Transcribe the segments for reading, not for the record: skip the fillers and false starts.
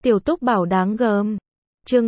Tiểu Túc Bảo đáng gờm. Chương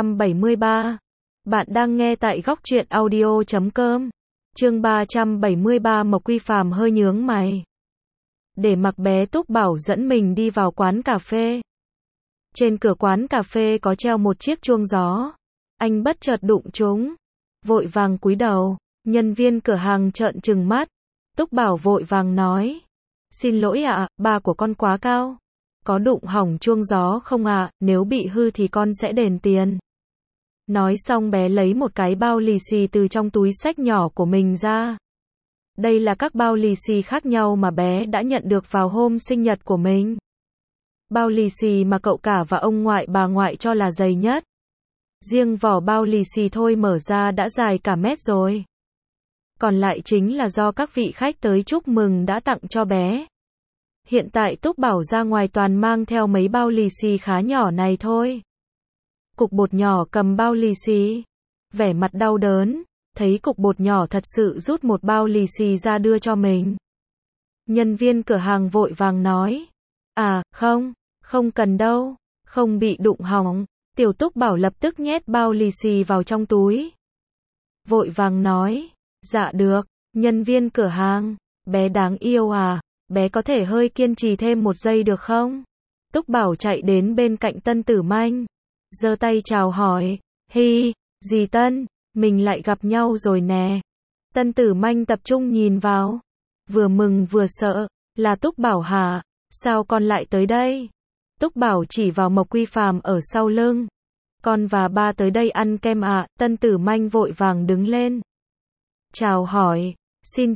373. Bạn đang nghe tại góc truyện audio.com. Chương 373. Mộc Quy Phàm hơi nhướng mày. Để mặc bé Túc Bảo dẫn mình đi vào quán cà phê. Trên cửa quán cà phê có treo một chiếc chuông gió. Anh bất chợt đụng chúng, vội vàng cúi đầu. Nhân viên cửa hàng trợn trừng mắt. Túc Bảo vội vàng nói: "Xin lỗi ạ, ba của con quá cao. Có đụng hỏng chuông gió không ạ? Nếu bị hư thì con sẽ đền tiền." Nói xong bé lấy một cái bao lì xì từ trong túi xách nhỏ của mình ra. Đây là các bao lì xì khác nhau mà bé đã nhận được vào hôm sinh nhật của mình. Bao lì xì mà cậu cả và ông ngoại bà ngoại cho là dày nhất. Riêng vỏ bao lì xì thôi mở ra đã dài cả mét rồi. Còn lại chính là do các vị khách tới chúc mừng đã tặng cho bé. Hiện tại Túc Bảo ra ngoài toàn mang theo mấy bao lì xì khá nhỏ này thôi. Cục bột nhỏ cầm bao lì xì, vẻ mặt đau đớn, thấy cục bột nhỏ thật sự rút một bao lì xì ra đưa cho mình. Nhân viên cửa hàng vội vàng nói: "À, không cần đâu, không bị đụng hỏng." Tiểu Túc Bảo lập tức nhét bao lì xì vào trong túi. Vội vàng nói: "Dạ được, nhân viên cửa hàng, bé đáng yêu à, bé có thể hơi kiên trì thêm một giây được không?" Túc Bảo chạy đến bên cạnh Tân Tử Manh, giơ tay chào hỏi: "Hi, dì Tân, mình lại gặp nhau rồi nè." Tân Tử Manh tập trung nhìn vào, vừa mừng vừa sợ: "Là Túc Bảo hả? Sao con lại tới đây?" Túc Bảo chỉ vào Mộc Quy Phàm ở sau lưng: "Con và ba tới đây ăn kem ạ." Tân Tử Manh vội vàng đứng lên, chào hỏi: Xin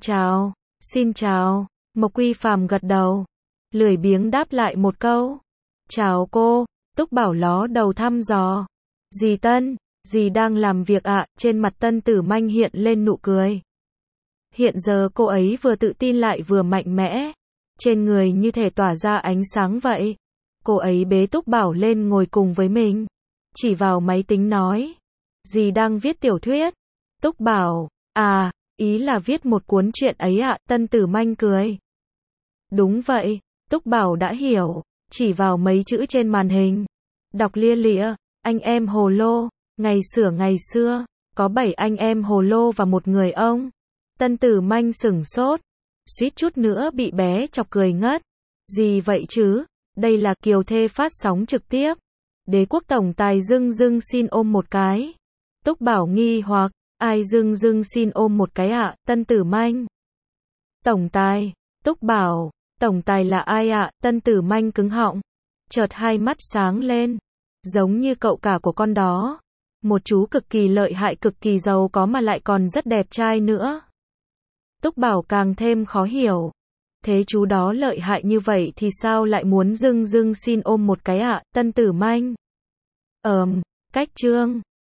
chào." Mộc Quy Phàm gật đầu, lười biếng đáp lại một câu: "Chào cô." Túc Bảo ló đầu thăm dò: "Dì Tân, dì đang làm việc ạ?" Trên mặt Tân Tử Manh hiện lên nụ cười. Hiện giờ cô ấy vừa tự tin lại vừa mạnh mẽ, trên người như thể tỏa ra ánh sáng vậy. Cô ấy bế Túc Bảo lên ngồi cùng với mình, chỉ vào máy tính nói: "Dì đang viết tiểu thuyết." Túc Bảo: "À, ý là viết một cuốn truyện ấy ạ." Tân Tử Manh cười: "Đúng vậy." Túc Bảo đã hiểu, chỉ vào mấy chữ trên màn hình, đọc lia lịa: "Anh em hồ lô, ngày xưa, có 7 anh em hồ lô và một người ông." Tân Tử Manh sửng sốt, suýt chút nữa bị bé chọc cười ngất. "Gì vậy chứ? Đây là Kiều Thê phát sóng trực tiếp. Đế quốc tổng tài dưng xin ôm một cái." Túc Bảo nghi hoặc: "Ai dưng xin ôm một cái ạ?" Tân Tử Manh: "Tổng tài." Túc Bảo: "Tổng tài là ai ạ?" Tân Tử Manh cứng họng, chợt hai mắt sáng lên, giống như cậu cả của con đó, một chú cực kỳ lợi hại, cực kỳ giàu có mà lại còn rất đẹp trai nữa. Túc Bảo càng thêm khó hiểu, thế chú đó lợi hại như vậy thì sao lại muốn dưng xin ôm một cái ạ? Tân Tử Manh: Cách chương